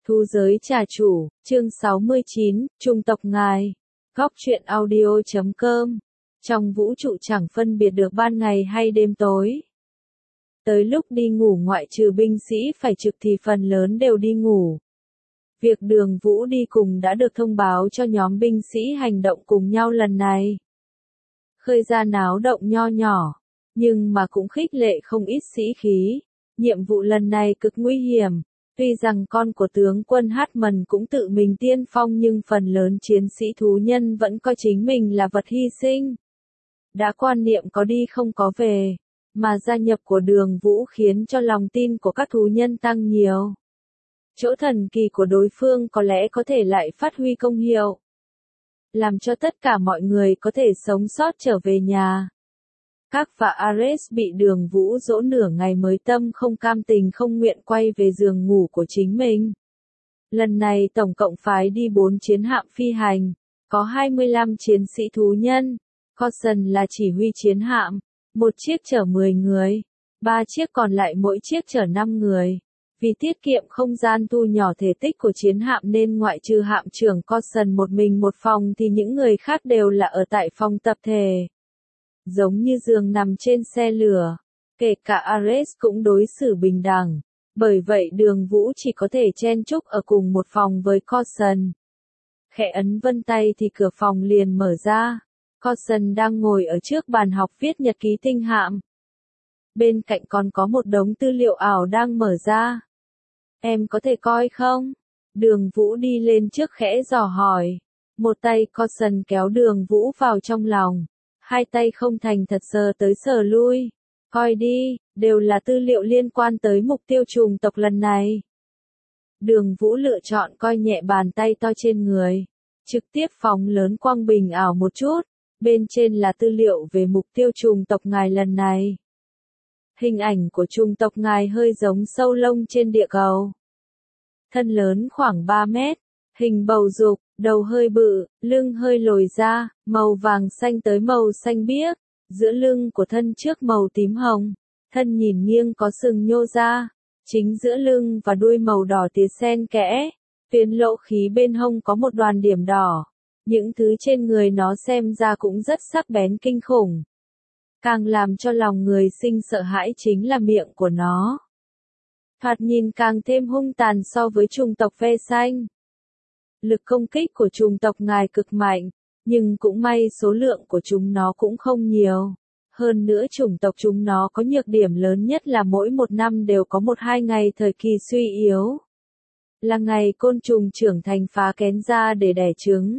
Thu giới trà chủ, chương 69, Trung tộc ngài. Góc truyện audio.com. Trong vũ trụ chẳng phân biệt được ban ngày hay đêm tối. Tới lúc đi ngủ ngoại trừ binh sĩ phải trực thì phần lớn đều đi ngủ. Việc Đường Vũ đi cùng đã được thông báo cho nhóm binh sĩ hành động cùng nhau lần này. Khơi ra náo động nho nhỏ, nhưng mà cũng khích lệ không ít sĩ khí. Nhiệm vụ lần này cực nguy hiểm. Tuy rằng con của tướng quân Hartmann cũng tự mình tiên phong nhưng phần lớn chiến sĩ thú nhân vẫn coi chính mình là vật hy sinh. Đã quan niệm có đi không có về, mà gia nhập của Đường Vũ khiến cho lòng tin của các thú nhân tăng nhiều. Chỗ thần kỳ của đối phương có lẽ có thể lại phát huy công hiệu, làm cho tất cả mọi người có thể sống sót trở về nhà. Các và Ares bị Đường Vũ dỗ nửa ngày mới tâm không cam tình không nguyện quay về giường ngủ của chính mình. Lần này tổng cộng phái đi 4 chiến hạm phi hành, có 25 chiến sĩ thú nhân. Coulson là chỉ huy chiến hạm, một chiếc chở 10 người, 3 chiếc còn lại mỗi chiếc chở 5 người. Vì tiết kiệm không gian thu nhỏ thể tích của chiến hạm nên ngoại trừ hạm trưởng Coulson một mình một phòng thì những người khác đều là ở tại phòng tập thể. Giống như giường nằm trên xe lửa, kể cả Ares cũng đối xử bình đẳng, bởi vậy Đường Vũ chỉ có thể chen chúc ở cùng một phòng với Coulson. Khẽ ấn vân tay thì cửa phòng liền mở ra, Coulson đang ngồi ở trước bàn học viết nhật ký tinh hạm. Bên cạnh còn có một đống tư liệu ảo đang mở ra. Em có thể coi không? Đường Vũ đi lên trước khẽ dò hỏi. Một tay Coulson kéo Đường Vũ vào trong lòng. Hai tay không thành thật sờ tới sờ lui. Coi đi, đều là tư liệu liên quan tới mục tiêu chủng tộc lần này. Đường Vũ lựa chọn coi nhẹ bàn tay to trên người. Trực tiếp phóng lớn quang bình ảo một chút. Bên trên là tư liệu về mục tiêu chủng tộc ngài lần này. Hình ảnh của chủng tộc ngài hơi giống sâu lông trên địa cầu. Thân lớn khoảng 3 mét. Hình bầu dục, đầu hơi bự, lưng hơi lồi ra, màu vàng xanh tới màu xanh biếc, giữa lưng của thân trước màu tím hồng, thân nhìn nghiêng có sừng nhô ra, chính giữa lưng và đuôi màu đỏ tía xen kẽ, tuyến lộ khí bên hông có một đoàn điểm đỏ, những thứ trên người nó xem ra cũng rất sắc bén kinh khủng. Càng làm cho lòng người sinh sợ hãi chính là miệng của nó. Thoạt nhìn càng thêm hung tàn so với chủng tộc ve xanh. Lực công kích của chủng tộc ngài cực mạnh, nhưng cũng may số lượng của chúng nó cũng không nhiều. Hơn nữa chủng tộc chúng nó có nhược điểm lớn nhất là mỗi một năm đều có 1-2 ngày thời kỳ suy yếu. Là ngày côn trùng trưởng thành phá kén ra để đẻ trứng.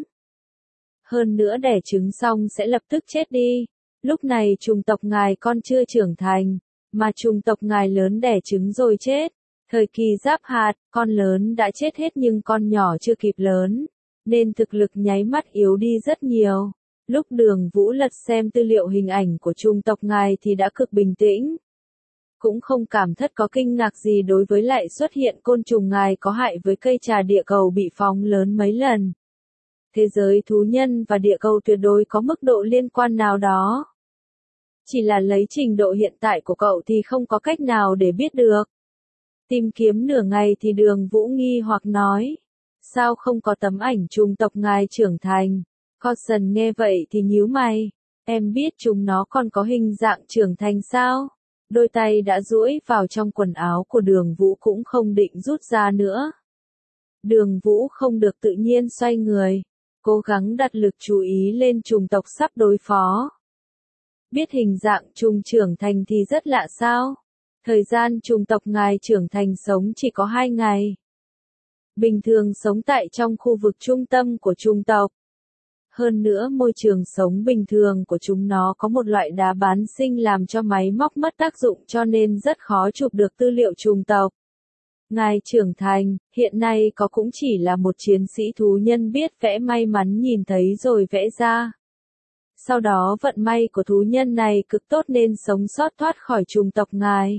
Hơn nữa đẻ trứng xong sẽ lập tức chết đi. Lúc này chủng tộc ngài con chưa trưởng thành, mà chủng tộc ngài lớn đẻ trứng rồi chết. Thời kỳ giáp hạt, con lớn đã chết hết nhưng con nhỏ chưa kịp lớn, nên thực lực nháy mắt yếu đi rất nhiều. Lúc Đường Vũ lật xem tư liệu hình ảnh của chủng tộc ngài thì đã cực bình tĩnh. Cũng không cảm thất có kinh ngạc gì đối với lại xuất hiện côn trùng ngài có hại với cây trà địa cầu bị phóng lớn mấy lần. Thế giới thú nhân và địa cầu tuyệt đối có mức độ liên quan nào đó. Chỉ là lấy trình độ hiện tại của cậu thì không có cách nào để biết được. Tìm kiếm nửa ngày thì Đường Vũ nghi hoặc nói. Sao không có tấm ảnh chủng tộc ngài trưởng thành? Coulson nghe vậy thì nhíu mày. Em biết chúng nó còn có hình dạng trưởng thành sao? Đôi tay đã duỗi vào trong quần áo của Đường Vũ cũng không định rút ra nữa. Đường Vũ không được tự nhiên xoay người. Cố gắng đặt lực chú ý lên chủng tộc sắp đối phó. Biết hình dạng chủng trưởng thành thì rất lạ sao? Thời gian chủng tộc ngài trưởng thành sống chỉ có 2 ngày. Bình thường sống tại trong khu vực trung tâm của chủng tộc. Hơn nữa môi trường sống bình thường của chúng nó có một loại đá bán sinh làm cho máy móc mất tác dụng cho nên rất khó chụp được tư liệu chủng tộc. Ngài trưởng thành, hiện nay có cũng chỉ là một chiến sĩ thú nhân biết vẽ may mắn nhìn thấy rồi vẽ ra. Sau đó vận may của thú nhân này cực tốt nên sống sót thoát khỏi chủng tộc ngài.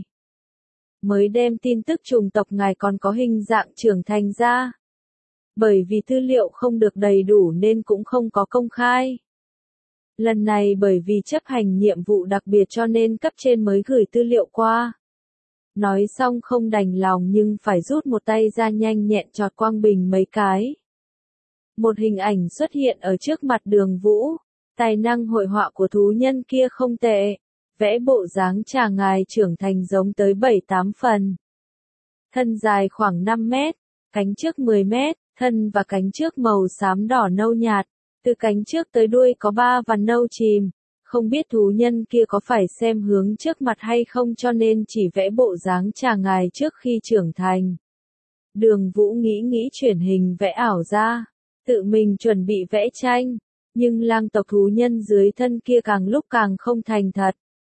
Mới đem tin tức chủng tộc ngài còn có hình dạng trưởng thành ra. Bởi vì tư liệu không được đầy đủ nên cũng không có công khai. Lần này bởi vì chấp hành nhiệm vụ đặc biệt cho nên cấp trên mới gửi tư liệu qua. Nói xong không đành lòng nhưng phải rút một tay ra nhanh nhẹn chọt Quang Bình mấy cái. Một hình ảnh xuất hiện ở trước mặt Đường Vũ, tài năng hội họa của thú nhân kia không tệ, vẽ bộ dáng chàng ngài trưởng thành giống tới 7-8 phần. Thân dài khoảng 5 mét, cánh trước 10 mét, thân và cánh trước màu xám đỏ nâu nhạt, từ cánh trước tới đuôi có 3 vằn nâu chìm, không biết thú nhân kia có phải xem hướng trước mặt hay không cho nên chỉ vẽ bộ dáng chàng ngài trước khi trưởng thành. Đường Vũ nghĩ chuyển hình vẽ ảo ra, tự mình chuẩn bị vẽ tranh, nhưng lang tộc thú nhân dưới thân kia càng lúc càng không thành thật.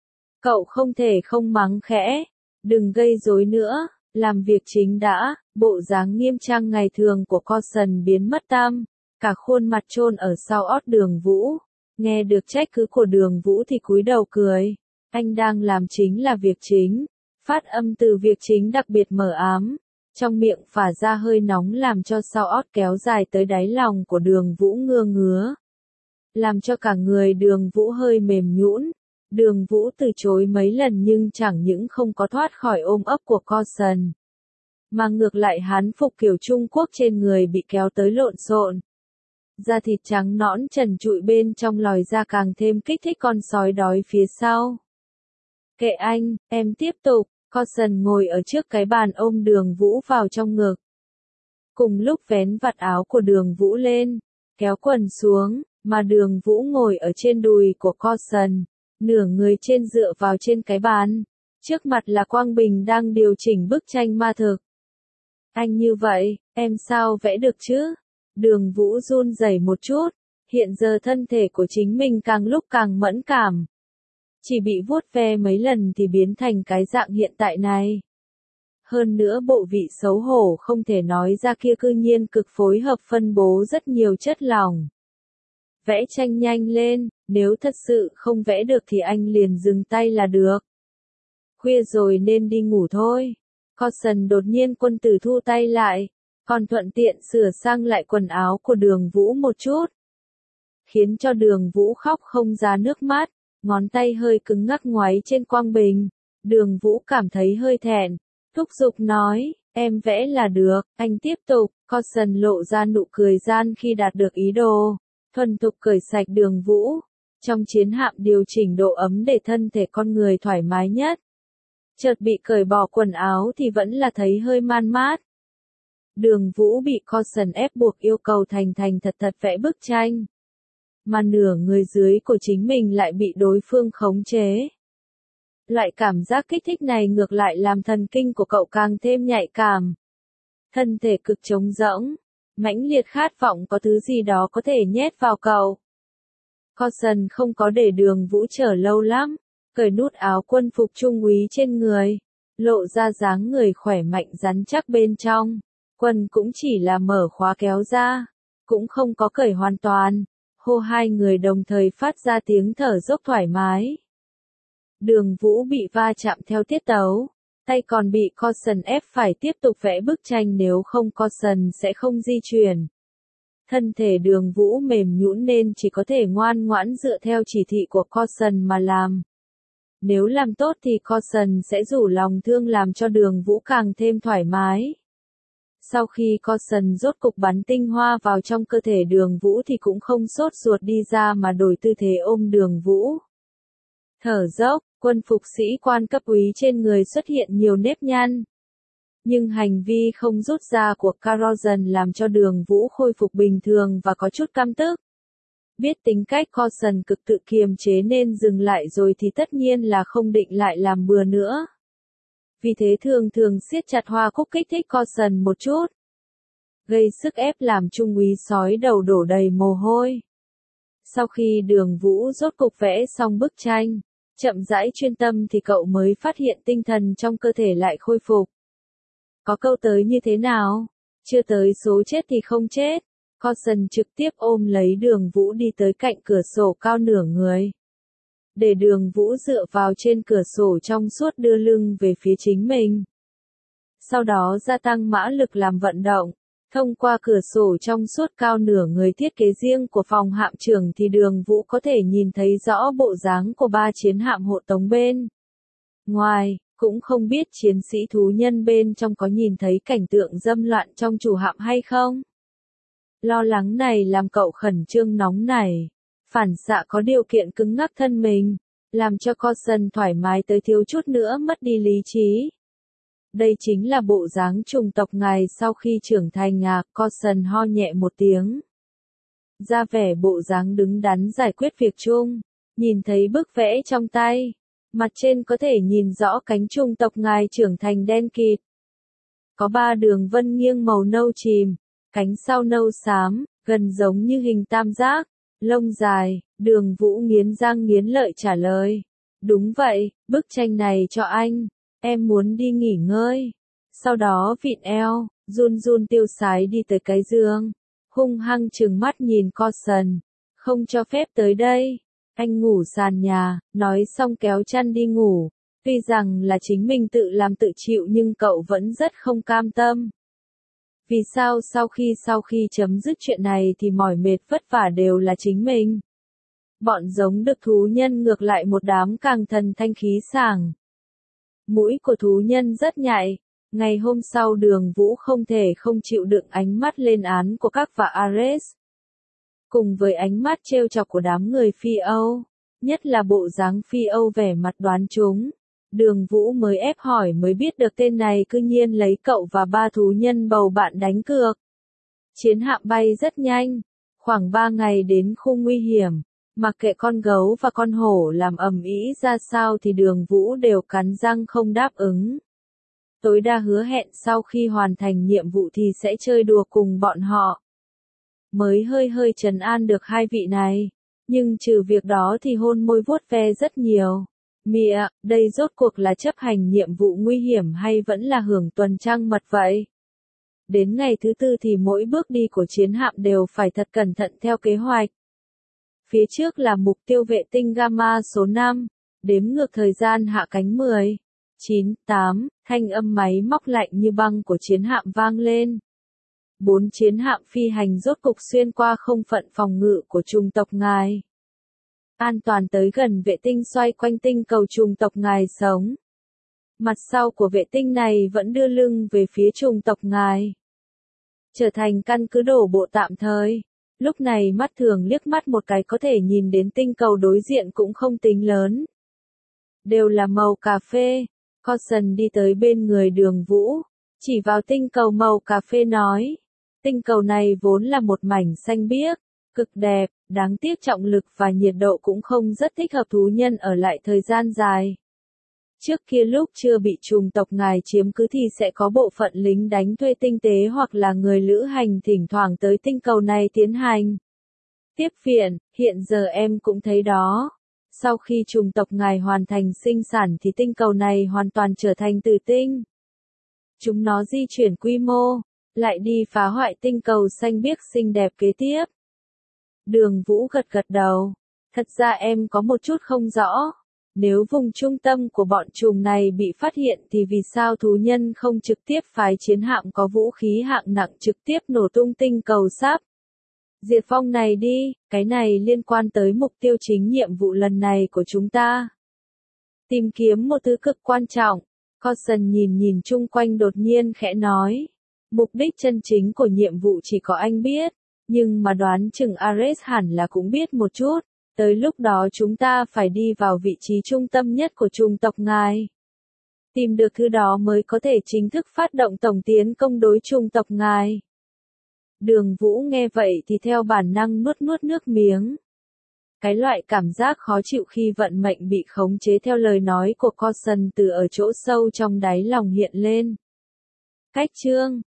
Cậu không thể không mắng khẽ, đừng gây rối nữa, làm việc chính đã, bộ dáng nghiêm trang ngày thường của Coulson biến mất tăm, cả khuôn mặt chôn ở sau ót Đường Vũ. Nghe được trách cứ của Đường Vũ thì cúi đầu cười, anh đang làm chính là việc chính, phát âm từ việc chính đặc biệt mờ ám, trong miệng phả ra hơi nóng làm cho sau ót kéo dài tới đáy lòng của Đường Vũ ngứa, làm cho cả người Đường Vũ hơi mềm nhũn. Đường Vũ từ chối mấy lần nhưng chẳng những không có thoát khỏi ôm ấp của Coulson, mà ngược lại hán phục kiểu Trung Quốc trên người bị kéo tới lộn xộn. Da thịt trắng nõn trần trụi bên trong lòi ra càng thêm kích thích con sói đói phía sau. Kệ anh, em tiếp tục, Coulson ngồi ở trước cái bàn ôm Đường Vũ vào trong ngực. Cùng lúc vén vạt áo của Đường Vũ lên, kéo quần xuống, mà Đường Vũ ngồi ở trên đùi của Coulson, nửa người trên dựa vào trên cái bàn. Trước mặt là Quang Bình đang điều chỉnh bức tranh ma thực. Anh như vậy, em sao vẽ được chứ? Đường Vũ run rẩy một chút, hiện giờ thân thể của chính mình càng lúc càng mẫn cảm. Chỉ bị vuốt ve mấy lần thì biến thành cái dạng hiện tại này. Hơn nữa bộ vị xấu hổ không thể nói ra kia cư nhiên cực phối hợp phân bố rất nhiều chất lỏng. Vẽ tranh nhanh lên, nếu thật sự không vẽ được thì anh liền dừng tay là được. Khuya rồi nên đi ngủ thôi. Coulson đột nhiên quân tử thu tay lại, còn thuận tiện sửa sang lại quần áo của Đường Vũ một chút. Khiến cho Đường Vũ khóc không ra nước mắt, ngón tay hơi cứng ngắc ngoáy trên Quang Bình. Đường Vũ cảm thấy hơi thẹn, thúc giục nói, em vẽ là được, anh tiếp tục. Coulson lộ ra nụ cười gian khi đạt được ý đồ, thuần thục cởi sạch Đường Vũ. Trong chiến hạm điều chỉnh độ ấm để thân thể con người thoải mái nhất. Chợt bị cởi bỏ quần áo thì vẫn là thấy hơi man mát. Đường Vũ bị Coulson ép buộc yêu cầu thành thật vẽ bức tranh. Mà nửa người dưới của chính mình lại bị đối phương khống chế. Loại cảm giác kích thích này ngược lại làm thần kinh của cậu càng thêm nhạy cảm. Thân thể cực trống rỗng, mãnh liệt khát vọng có thứ gì đó có thể nhét vào cậu. Coulson không có để Đường Vũ chờ lâu lắm, cởi nút áo quân phục trung úy trên người, lộ ra dáng người khỏe mạnh rắn chắc bên trong. Quần cũng chỉ là mở khóa kéo ra, cũng không có cởi hoàn toàn. Hô hai người đồng thời phát ra tiếng thở dốc thoải mái. Đường Vũ bị va chạm theo tiết tấu, tay còn bị Coulson ép phải tiếp tục vẽ bức tranh nếu không Coulson sẽ không di chuyển. Thân thể Đường Vũ mềm nhũn nên chỉ có thể ngoan ngoãn dựa theo chỉ thị của Coulson mà làm. Nếu làm tốt thì Coulson sẽ rủ lòng thương làm cho Đường Vũ càng thêm thoải mái. Sau khi Coulson rốt cục bắn tinh hoa vào trong cơ thể Đường Vũ thì cũng không sốt ruột đi ra mà đổi tư thế ôm Đường Vũ. Thở dốc, quân phục sĩ quan cấp úy trên người xuất hiện nhiều nếp nhăn. Nhưng hành vi không rút ra của Caroson làm cho Đường Vũ khôi phục bình thường và có chút căm tức. Biết tính cách Coulson cực tự kiềm chế nên dừng lại rồi thì tất nhiên là không định lại làm bừa nữa. Vì thế thường siết chặt hoa cúc kích thích Coulson một chút. Gây sức ép làm trung úy sói đầu đổ đầy mồ hôi. Sau khi Đường Vũ rốt cục vẽ xong bức tranh, chậm rãi chuyên tâm thì cậu mới phát hiện tinh thần trong cơ thể lại khôi phục. Có câu tới như thế nào? Chưa tới số chết thì không chết. Coulson trực tiếp ôm lấy Đường Vũ đi tới cạnh cửa sổ cao nửa người. Để Đường Vũ dựa vào trên cửa sổ trong suốt đưa lưng về phía chính mình. Sau đó gia tăng mã lực làm vận động. Thông qua cửa sổ trong suốt cao nửa người thiết kế riêng của phòng hạm trưởng thì Đường Vũ có thể nhìn thấy rõ bộ dáng của 3 chiến hạm hộ tống bên ngoài. Cũng không biết chiến sĩ thú nhân bên trong có nhìn thấy cảnh tượng dâm loạn trong chủ hạm hay không? Lo lắng này làm cậu khẩn trương nóng nảy. Phản xạ có điều kiện cứng ngắc thân mình, làm cho Coulson thoải mái tới thiếu chút nữa mất đi lý trí. Đây chính là bộ dáng chủng tộc ngài sau khi trưởng thành à, Coulson ho nhẹ một tiếng. Ra vẻ bộ dáng đứng đắn giải quyết việc chung, nhìn thấy bức vẽ trong tay. Mặt trên có thể nhìn rõ cánh chủng tộc ngài trưởng thành đen kịt. Có 3 đường vân nghiêng màu nâu chìm, cánh sau nâu xám, gần giống như hình tam giác, lông dài, Đường Vũ nghiến răng nghiến lợi trả lời. Đúng vậy, bức tranh này cho anh, em muốn đi nghỉ ngơi. Sau đó vịn eo, run run tiêu sái đi tới cái giường, hung hăng trừng mắt nhìn Coulson, không cho phép tới đây. Anh ngủ sàn nhà, nói xong kéo chăn đi ngủ. Tuy rằng là chính mình tự làm tự chịu nhưng cậu vẫn rất không cam tâm. Vì sao sau khi chấm dứt chuyện này thì mỏi mệt vất vả đều là chính mình? Bọn giống được thú nhân ngược lại một đám càng thần thanh khí sảng. Mũi của thú nhân rất nhạy. Ngày hôm sau Đường Vũ không thể không chịu đựng ánh mắt lên án của các và Ares. Cùng với ánh mắt trêu chọc của đám người Phi Âu, nhất là bộ dáng Phi Âu vẻ mặt đoán chúng. Đường Vũ mới ép hỏi mới biết được tên này cư nhiên lấy cậu và 3 thú nhân bầu bạn đánh cược. Chiến hạm bay rất nhanh, khoảng 3 ngày đến khu nguy hiểm, mặc kệ con gấu và con hổ làm ầm ĩ ra sao thì Đường Vũ đều cắn răng không đáp ứng. Tối đa hứa hẹn sau khi hoàn thành nhiệm vụ thì sẽ chơi đùa cùng bọn họ. Mới hơi trấn an được 2 vị này, nhưng trừ việc đó thì hôn môi vuốt ve rất nhiều. Mia, đây rốt cuộc là chấp hành nhiệm vụ nguy hiểm hay vẫn là hưởng tuần trăng mật vậy? Đến ngày thứ 4 thì mỗi bước đi của chiến hạm đều phải thật cẩn thận theo kế hoạch. Phía trước là mục tiêu vệ tinh Gamma số 5, đếm ngược thời gian hạ cánh 10, 9, 8, thanh âm máy móc lạnh như băng của chiến hạm vang lên. 4 chiến hạm phi hành rốt cục xuyên qua không phận phòng ngự của chủng tộc ngài. An toàn tới gần vệ tinh xoay quanh tinh cầu chủng tộc ngài sống. Mặt sau của vệ tinh này vẫn đưa lưng về phía chủng tộc ngài. Trở thành căn cứ đổ bộ tạm thời. Lúc này mắt thường liếc mắt một cái có thể nhìn đến tinh cầu đối diện cũng không tính lớn. Đều là màu cà phê. Coulson đi tới bên người Đường Vũ, chỉ vào tinh cầu màu cà phê nói. Tinh cầu này vốn là một mảnh xanh biếc, cực đẹp, đáng tiếc trọng lực và nhiệt độ cũng không rất thích hợp thú nhân ở lại thời gian dài. Trước kia lúc chưa bị chủng tộc ngài chiếm cứ thì sẽ có bộ phận lính đánh thuê tinh tế hoặc là người lữ hành thỉnh thoảng tới tinh cầu này tiến hành tiếp viện, hiện giờ em cũng thấy đó. Sau khi chủng tộc ngài hoàn thành sinh sản thì tinh cầu này hoàn toàn trở thành tử tinh. Chúng nó di chuyển quy mô, lại đi phá hoại tinh cầu xanh biếc xinh đẹp kế tiếp. Đường Vũ gật gật đầu. Thật ra em có một chút không rõ. Nếu vùng trung tâm của bọn trùng này bị phát hiện thì vì sao thú nhân không trực tiếp phái chiến hạm có vũ khí hạng nặng trực tiếp nổ tung tinh cầu sắp diệt vong này đi, cái này liên quan tới mục tiêu chính nhiệm vụ lần này của chúng ta. Tìm kiếm một thứ cực quan trọng. Coulson nhìn chung quanh đột nhiên khẽ nói. Mục đích chân chính của nhiệm vụ chỉ có anh biết, nhưng mà đoán chừng Ares hẳn là cũng biết một chút. Tới lúc đó chúng ta phải đi vào vị trí trung tâm nhất của chủng tộc ngài. Tìm được thứ đó mới có thể chính thức phát động tổng tiến công đối chủng tộc ngài. Đường Vũ nghe vậy thì theo bản năng nuốt nước miếng. Cái loại cảm giác khó chịu khi vận mệnh bị khống chế theo lời nói của Coulson từ ở chỗ sâu trong đáy lòng hiện lên. Cách chương